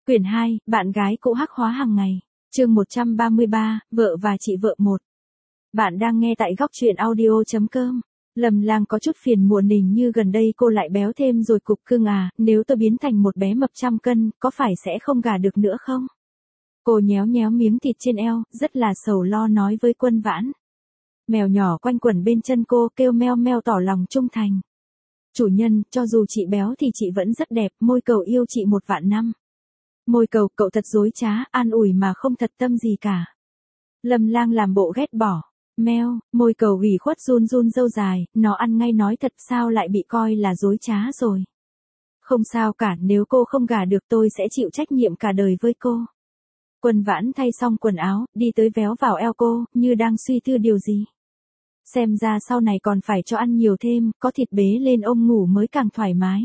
Quyển 2, bạn gái cũ hắc hóa hàng ngày. Chương 133, vợ và chị vợ 1. Bạn đang nghe tại góc truyện audio.com. Lâm Lang có chút phiền muộn nình như gần đây cô lại béo thêm rồi cục cưng à, nếu tôi biến thành một bé mập trăm cân, có phải sẽ không gả được nữa không? Cô nhéo nhéo miếng thịt trên eo, rất là sầu lo nói với Quân Vãn. Mèo nhỏ quanh quẩn bên chân cô kêu meo meo tỏ lòng trung thành. Chủ nhân, cho dù chị béo thì chị vẫn rất đẹp, môi cầu yêu chị 1.000.000 năm. Môi cầu, cậu thật dối trá, an ủi mà không thật tâm gì cả. Lâm Lang làm bộ ghét bỏ. Meo, môi cầu ủy khuất run run râu dài, nó ăn ngay nói thật sao lại bị coi là dối trá rồi. Không sao cả, nếu cô không gả được tôi sẽ chịu trách nhiệm cả đời với cô. Quân Vãn thay xong quần áo, đi tới véo vào eo cô, như đang suy tư điều gì. Xem ra sau này còn phải cho ăn nhiều thêm, có thịt bế lên ôm ngủ mới càng thoải mái.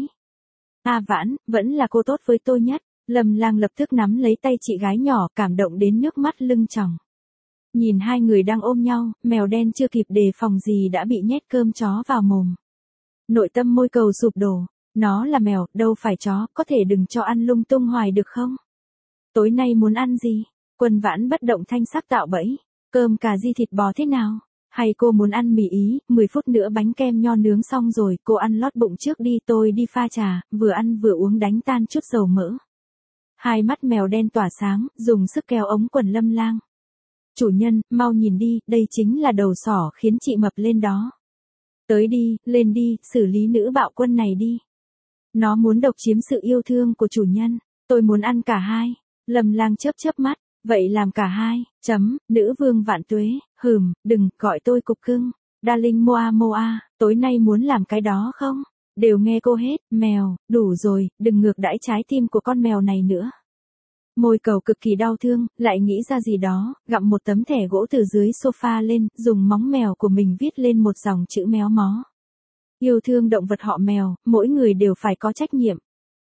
À Vãn, vẫn là cô tốt với tôi nhất. Lâm Lang lập tức nắm lấy tay chị gái nhỏ, cảm động đến nước mắt lưng tròng. Nhìn hai người đang ôm nhau, mèo đen chưa kịp đề phòng gì đã bị nhét cơm chó vào mồm. Nội tâm môi cầu sụp đổ. Nó là mèo, đâu phải chó, có thể đừng cho ăn lung tung hoài được không? Tối nay muốn ăn gì? Quân Vãn bất động thanh sắc tạo bẫy. Cơm cà ri thịt bò thế nào? Hay cô muốn ăn mì Ý, 10 phút nữa bánh kem nho nướng xong rồi, cô ăn lót bụng trước đi, tôi đi pha trà, vừa ăn vừa uống đánh tan chút dầu mỡ. Hai mắt mèo đen tỏa sáng, dùng sức kéo ống quần Lâm Lang. Chủ nhân, mau nhìn đi, đây chính là đầu sỏ khiến chị mập lên đó. Tới đi, lên đi, xử lý nữ bạo quân này đi. Nó muốn độc chiếm sự yêu thương của chủ nhân, tôi muốn ăn cả hai. Lâm Lang chớp chớp mắt, vậy làm cả hai, nữ vương vạn tuế, đừng, gọi tôi cục cưng. Darling Moa Moa, tối nay muốn làm cái đó không? Đều nghe cô hết, mèo, đủ rồi, đừng ngược đãi trái tim của con mèo này nữa. Môi cầu cực kỳ đau thương, lại nghĩ ra gì đó, gặm một tấm thẻ gỗ từ dưới sofa lên, dùng móng mèo của mình viết lên một dòng chữ méo mó. Yêu thương động vật họ mèo, mỗi người đều phải có trách nhiệm.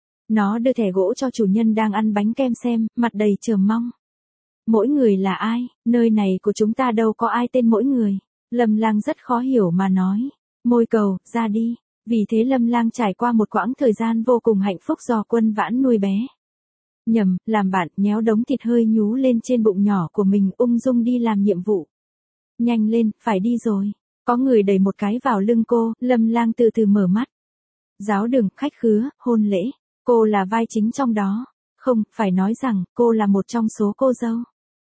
Nó đưa thẻ gỗ cho chủ nhân đang ăn bánh kem xem, mặt đầy chờ mong. Mỗi người là ai, nơi này của chúng ta đâu có ai tên mỗi người. Lâm Lang rất khó hiểu mà nói. Môi cầu, ra đi. Vì thế Lâm Lang trải qua một quãng thời gian vô cùng hạnh phúc do Quân Vãn nuôi bé. Nhầm, làm bạn, nhéo đống thịt hơi nhú lên trên bụng nhỏ của mình, ung dung đi làm nhiệm vụ. Nhanh lên, phải đi rồi. Có người đẩy một cái vào lưng cô, Lâm Lang từ từ mở mắt. Giáo đường, khách khứa, hôn lễ. Cô là vai chính trong đó. Không, phải nói rằng, cô là một trong số cô dâu.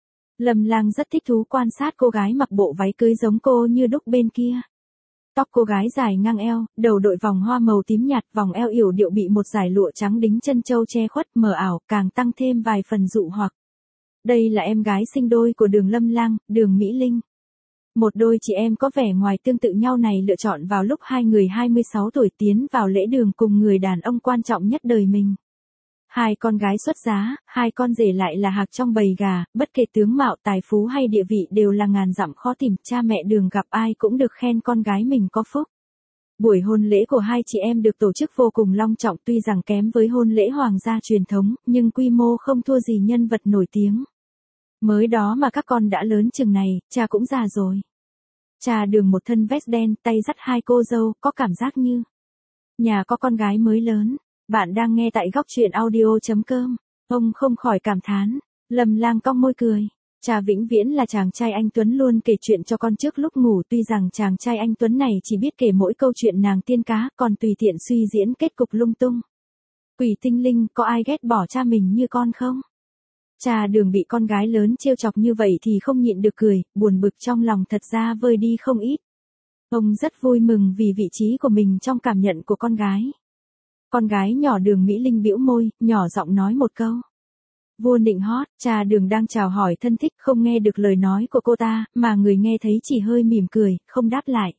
Lâm Lang rất thích thú quan sát cô gái mặc bộ váy cưới giống cô như đúc bên kia. Tóc cô gái dài ngang eo, đầu đội vòng hoa màu tím nhạt, vòng eo yểu điệu bị một dải lụa trắng đính chân châu che khuất mờ ảo, càng tăng thêm vài phần dụ hoặc. Đây là em gái sinh đôi của Đường Lâm Lang, Đường Mỹ Linh. Một đôi chị em có vẻ ngoài tương tự nhau này lựa chọn vào lúc hai người 26 tuổi tiến vào lễ đường cùng người đàn ông quan trọng nhất đời mình. Hai con gái xuất giá, hai con rể lại là hạc trong bầy gà, bất kể tướng mạo, tài phú hay địa vị đều là ngàn dặm khó tìm, cha mẹ Đường gặp ai cũng được khen con gái mình có phúc. Buổi hôn lễ của hai chị em được tổ chức vô cùng long trọng, tuy rằng kém với hôn lễ hoàng gia truyền thống, nhưng quy mô không thua gì nhân vật nổi tiếng. Mới đó mà các con đã lớn chừng này, cha cũng già rồi. Cha Đường một thân vest đen, tay dắt hai cô dâu, có cảm giác như nhà có con gái mới lớn. Bạn đang nghe tại góc truyện audio.com. Ông không khỏi cảm thán. Lâm Lang cong môi cười. Cha vĩnh viễn là chàng trai anh Tuấn luôn kể chuyện cho con trước lúc ngủ, tuy rằng chàng trai anh Tuấn này chỉ biết kể mỗi câu chuyện nàng tiên cá, còn tùy tiện suy diễn kết cục lung tung. Quỷ tinh linh, có ai ghét bỏ cha mình như con không? Cha Đường bị con gái lớn trêu chọc như vậy thì không nhịn được cười, buồn bực trong lòng thật ra vơi đi không ít. Ông rất vui mừng vì vị trí của mình trong cảm nhận của con gái. Con gái nhỏ Đường Mỹ Linh bĩu môi, nhỏ giọng nói một câu. Vua nịnh hót, cha Đường đang chào hỏi thân thích, không nghe được lời nói của cô ta, mà người nghe thấy chỉ hơi mỉm cười, không đáp lại.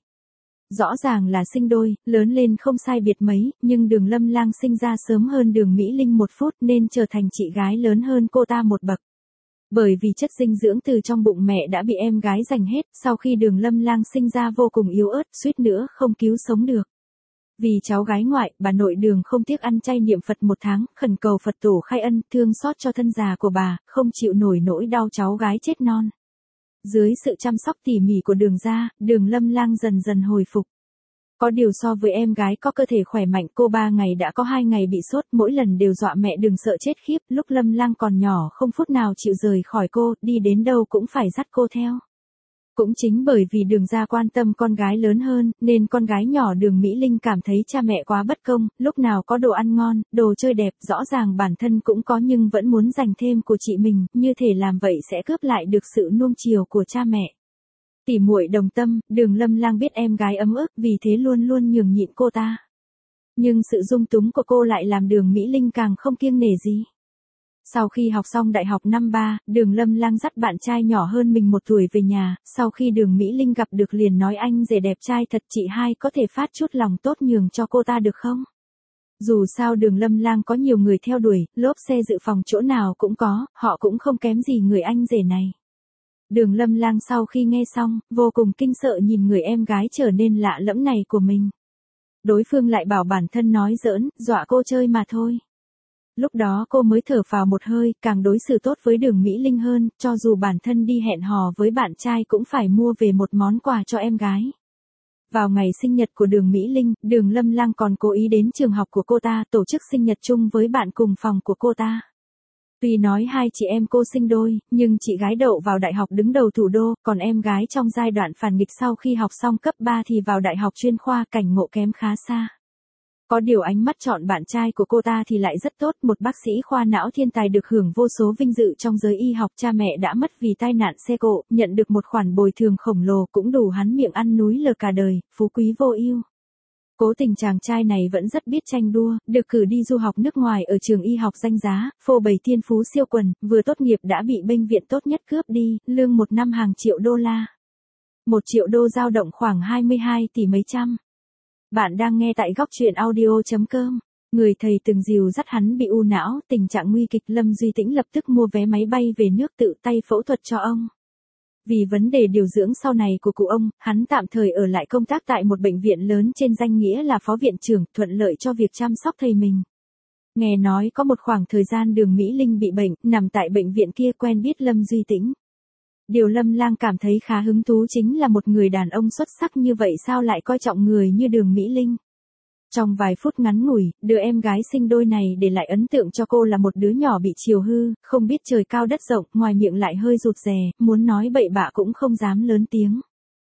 Rõ ràng là sinh đôi, lớn lên không sai biệt mấy, nhưng Đường Lâm Lang sinh ra sớm hơn Đường Mỹ Linh 1 phút nên trở thành chị gái lớn hơn cô ta một bậc. Bởi vì chất dinh dưỡng từ trong bụng mẹ đã bị em gái giành hết, sau khi Đường Lâm Lang sinh ra vô cùng yếu ớt, suýt nữa không cứu sống được. Vì cháu gái ngoại, bà nội Đường không tiếc ăn chay niệm Phật 1 tháng, khẩn cầu Phật tổ khai ân, thương xót cho thân già của bà, không chịu nổi nỗi đau cháu gái chết non. Dưới sự chăm sóc tỉ mỉ của Đường gia, Đường Lâm Lang dần dần hồi phục. Có điều so với em gái có cơ thể khỏe mạnh, cô 3 ngày đã có 2 ngày bị sốt, mỗi lần đều dọa mẹ đừng sợ chết khiếp, lúc Lâm Lang còn nhỏ không phút nào chịu rời khỏi cô, đi đến đâu cũng phải dắt cô theo. Cũng chính bởi vì Đường gia quan tâm con gái lớn hơn, nên con gái nhỏ Đường Mỹ Linh cảm thấy cha mẹ quá bất công, lúc nào có đồ ăn ngon, đồ chơi đẹp, rõ ràng bản thân cũng có nhưng vẫn muốn dành thêm của chị mình, như thể làm vậy sẽ cướp lại được sự nuông chiều của cha mẹ. Tỉ muội đồng tâm, Đường Lâm Lang biết em gái ấm ức, vì thế luôn luôn nhường nhịn cô ta. Nhưng sự dung túng của cô lại làm Đường Mỹ Linh càng không kiêng nể gì. Sau khi học xong đại học năm 3, Đường Lâm Lang dắt bạn trai nhỏ hơn mình 1 tuổi về nhà, sau khi Đường Mỹ Linh gặp được liền nói anh rể đẹp trai thật, chị hai có thể phát chút lòng tốt nhường cho cô ta được không? Dù sao Đường Lâm Lang có nhiều người theo đuổi, lốp xe dự phòng chỗ nào cũng có, họ cũng không kém gì người anh rể này. Đường Lâm Lang sau khi nghe xong, vô cùng kinh sợ nhìn người em gái trở nên lạ lẫm này của mình. Đối phương lại bảo bản thân nói giỡn, dọa cô chơi mà thôi. Lúc đó cô mới thở phào một hơi, càng đối xử tốt với Đường Mỹ Linh hơn, cho dù bản thân đi hẹn hò với bạn trai cũng phải mua về một món quà cho em gái. Vào ngày sinh nhật của Đường Mỹ Linh, Đường Lâm Lang còn cố ý đến trường học của cô ta tổ chức sinh nhật chung với bạn cùng phòng của cô ta. Tuy nói hai chị em cô sinh đôi, nhưng chị gái đậu vào đại học đứng đầu thủ đô, còn em gái trong giai đoạn phản nghịch sau khi học xong cấp 3 thì vào đại học chuyên khoa, cảnh ngộ kém khá xa. Có điều ánh mắt chọn bạn trai của cô ta thì lại rất tốt, một bác sĩ khoa não thiên tài được hưởng vô số vinh dự trong giới y học, cha mẹ đã mất vì tai nạn xe cộ, nhận được một khoản bồi thường khổng lồ cũng đủ hắn miệng ăn núi lờ cả đời, phú quý vô ưu. Cố tình chàng trai này vẫn rất biết tranh đua, được cử đi du học nước ngoài ở trường y học danh giá, phô bày thiên phú siêu quần, vừa tốt nghiệp đã bị bệnh viện tốt nhất cướp đi, lương một năm hàng triệu đô la. 1 triệu đô dao động khoảng 22 tỷ mấy trăm. Bạn đang nghe tại góc truyện audio.com. Người thầy từng dìu dắt hắn bị u não, tình trạng nguy kịch, Lâm Duy Tĩnh lập tức mua vé máy bay về nước tự tay phẫu thuật cho ông. Vì vấn đề điều dưỡng sau này của cụ ông, hắn tạm thời ở lại công tác tại một bệnh viện lớn trên danh nghĩa là phó viện trưởng, thuận lợi cho việc chăm sóc thầy mình. Nghe nói có một khoảng thời gian Đường Mỹ Linh bị bệnh, nằm tại bệnh viện kia quen biết Lâm Duy Tĩnh. Điều Lâm Lang cảm thấy khá hứng thú chính là một người đàn ông xuất sắc như vậy sao lại coi trọng người như Đường Mỹ Linh. Trong vài phút ngắn ngủi, đứa em gái sinh đôi này để lại ấn tượng cho cô là một đứa nhỏ bị chiều hư, không biết trời cao đất rộng, ngoài miệng lại hơi rụt rè, muốn nói bậy bạ cũng không dám lớn tiếng.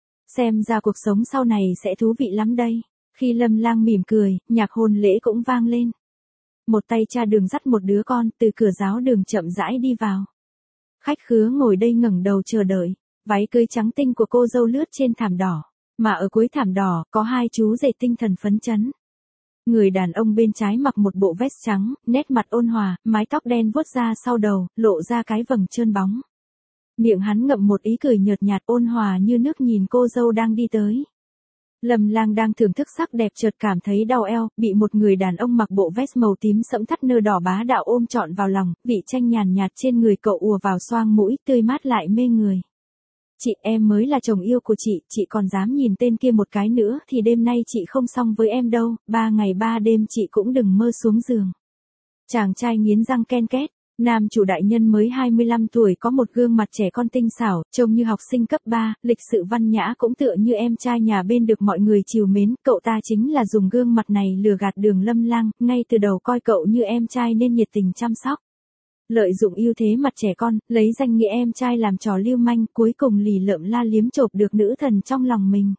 Xem ra cuộc sống sau này sẽ thú vị lắm đây. Khi Lâm Lang mỉm cười, nhạc hôn lễ cũng vang lên. Một tay cha Đường dắt một đứa con từ cửa giáo đường chậm rãi đi vào. Khách khứa ngồi đây ngẩng đầu chờ đợi, váy cưới trắng tinh của cô dâu lướt trên thảm đỏ, mà ở cuối thảm đỏ có hai chú rể tinh thần phấn chấn. Người đàn ông bên trái mặc một bộ vest trắng, nét mặt ôn hòa, mái tóc đen vuốt ra sau đầu, lộ ra cái vầng trơn bóng. Miệng hắn ngậm một ý cười nhợt nhạt ôn hòa như nước nhìn cô dâu đang đi tới. Lâm Lang đang thưởng thức sắc đẹp chợt cảm thấy đau eo, bị một người đàn ông mặc bộ vest màu tím sẫm thắt nơ đỏ bá đạo ôm trọn vào lòng, vị chanh nhàn nhạt trên người cậu ùa vào xoang mũi, tươi mát lại mê người. Chị, em mới là chồng yêu của chị còn dám nhìn tên kia một cái nữa thì đêm nay chị không xong với em đâu, 3 ngày 3 đêm chị cũng đừng mơ xuống giường. Chàng trai nghiến răng ken két. Nam chủ đại nhân mới 25 tuổi có một gương mặt trẻ con tinh xảo, trông như học sinh cấp 3, lịch sự văn nhã cũng tựa như em trai nhà bên được mọi người trìu mến, cậu ta chính là dùng gương mặt này lừa gạt Đường Lâm Lang, ngay từ đầu coi cậu như em trai nên nhiệt tình chăm sóc. Lợi dụng ưu thế mặt trẻ con, lấy danh nghĩa em trai làm trò lưu manh, cuối cùng lì lợm la liếm chộp được nữ thần trong lòng mình.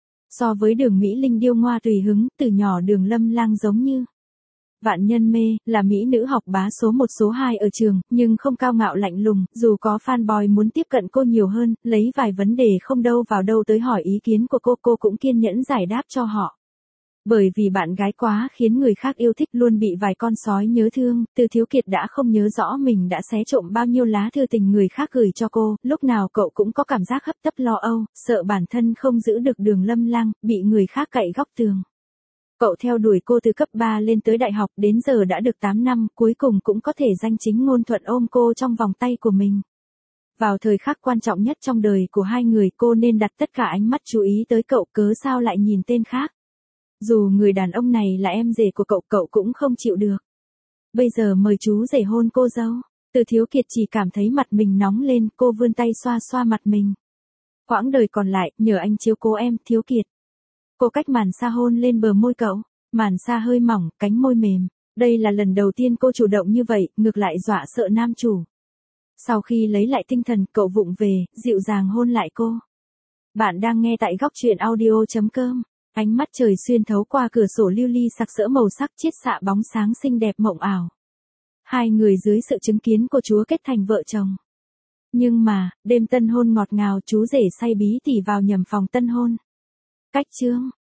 So với Đường Mỹ Linh điêu ngoa tùy hứng, từ nhỏ Đường Lâm Lang giống như vạn nhân mê, là mỹ nữ học bá số 1 số 2 ở trường, nhưng không cao ngạo lạnh lùng, dù có fanboy muốn tiếp cận cô nhiều hơn, lấy vài vấn đề không đâu vào đâu tới hỏi ý kiến của cô cũng kiên nhẫn giải đáp cho họ. Bởi vì bạn gái quá khiến người khác yêu thích, luôn bị vài con sói nhớ thương, Từ Thiếu Kiệt đã không nhớ rõ mình đã xé trộm bao nhiêu lá thư tình người khác gửi cho cô, lúc nào cậu cũng có cảm giác hấp tấp lo âu, sợ bản thân không giữ được Đường Lâm Lang, bị người khác cậy góc tường. Cậu theo đuổi cô từ cấp 3 lên tới đại học, đến giờ đã được 8 năm, cuối cùng cũng có thể danh chính ngôn thuận ôm cô trong vòng tay của mình. Vào thời khắc quan trọng nhất trong đời của hai người, cô nên đặt tất cả ánh mắt chú ý tới cậu, cớ sao lại nhìn tên khác. Dù người đàn ông này là em rể của cậu cũng không chịu được. Bây giờ mời chú rể hôn cô dâu. Từ Thiếu Kiệt chỉ cảm thấy mặt mình nóng lên, cô vươn tay xoa xoa mặt mình. Quãng đời còn lại, nhờ anh chiếu cố em, Thiếu Kiệt. Cô cách màn xa hôn lên bờ môi cậu. Màn xa hơi mỏng, cánh môi mềm. Đây là lần đầu tiên cô chủ động như vậy, ngược lại dọa sợ nam chủ. Sau khi lấy lại tinh thần, cậu vụng về, dịu dàng hôn lại cô. Bạn đang nghe tại góc truyện audio.com. Ánh mắt trời xuyên thấu qua cửa sổ lưu ly sặc sỡ màu sắc chiết xạ bóng sáng xinh đẹp mộng ảo. Hai người dưới sự chứng kiến của chúa kết thành vợ chồng. Nhưng mà, đêm tân hôn ngọt ngào chú rể say bí tỉ vào nhầm phòng tân hôn. Cách chương.